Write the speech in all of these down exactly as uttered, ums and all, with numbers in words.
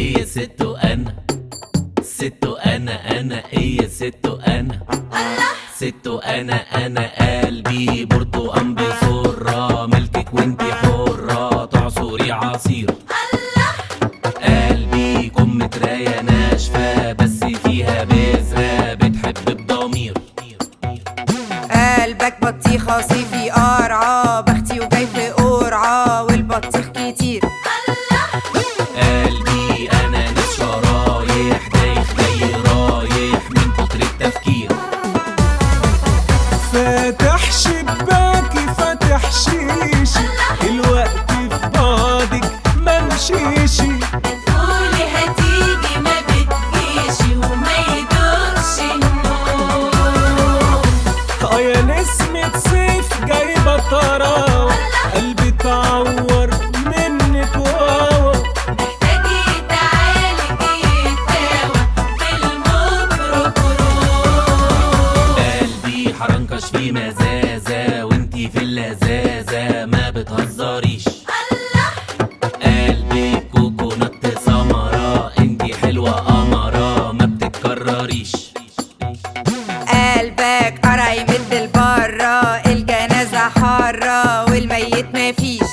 ايه يا ستو انا ستو انا انا ايه يا ستو انا ستو انا انا قلبي برتقان بسرة ملكك وانتي حرة تعصري عصير قلبي كم متراية ناشفة بس فيها بذرة بتحب بضمير. قلبك بطيخة صيفي قرعة بختي وجاي في قرعة والبطيخ كتير. قلبي انا لسه رايح دايخ جاي رايح من كتر التفكير. فاتح شباكي فاتح شيشي الوقت في بعضك ممشيشي. بتقولي هتيجي ما بتجيشي وما يدوقش النور. اه يا نسمة صيف جايبة طراوة قلبي اتعور منك واوا. محتاجي تعالجي يتاوى بالميكروكروم. قلبي حرنكش في مزازة وانتي في اللذاذة ما بتهزريش. قلبك كوكونات سمرة انتي حلوة قمرة ما بتتكرريش. قلبك قرع يمد لبرا الجنازة حارة والميت مفيش.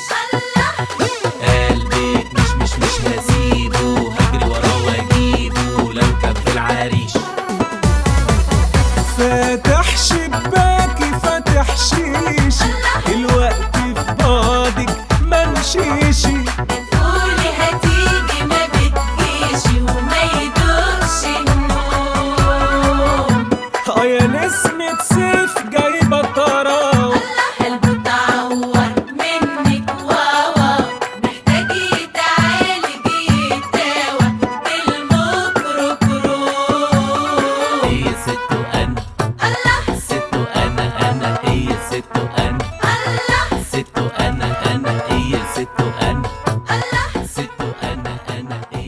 قلبك مش مش مش هسيبه هجري وراه واجيبه لو كان في العريش. فاتح شباكي فاتح شيشي الوقت في بعضك ممشيشي. بتقولي هتيجي ما بتجيشي وما يدوقش النوم. اه يا نسمة صيف جايبة طراوة قلبه اتعور منك واوا. محتاجي تعالجي يتاوى بالميكروكروم. ايه يا ستو انا ستو انا انا ايه يا ستو انا ستو انا انا ايه يا ستو انا ستو انا انا ايه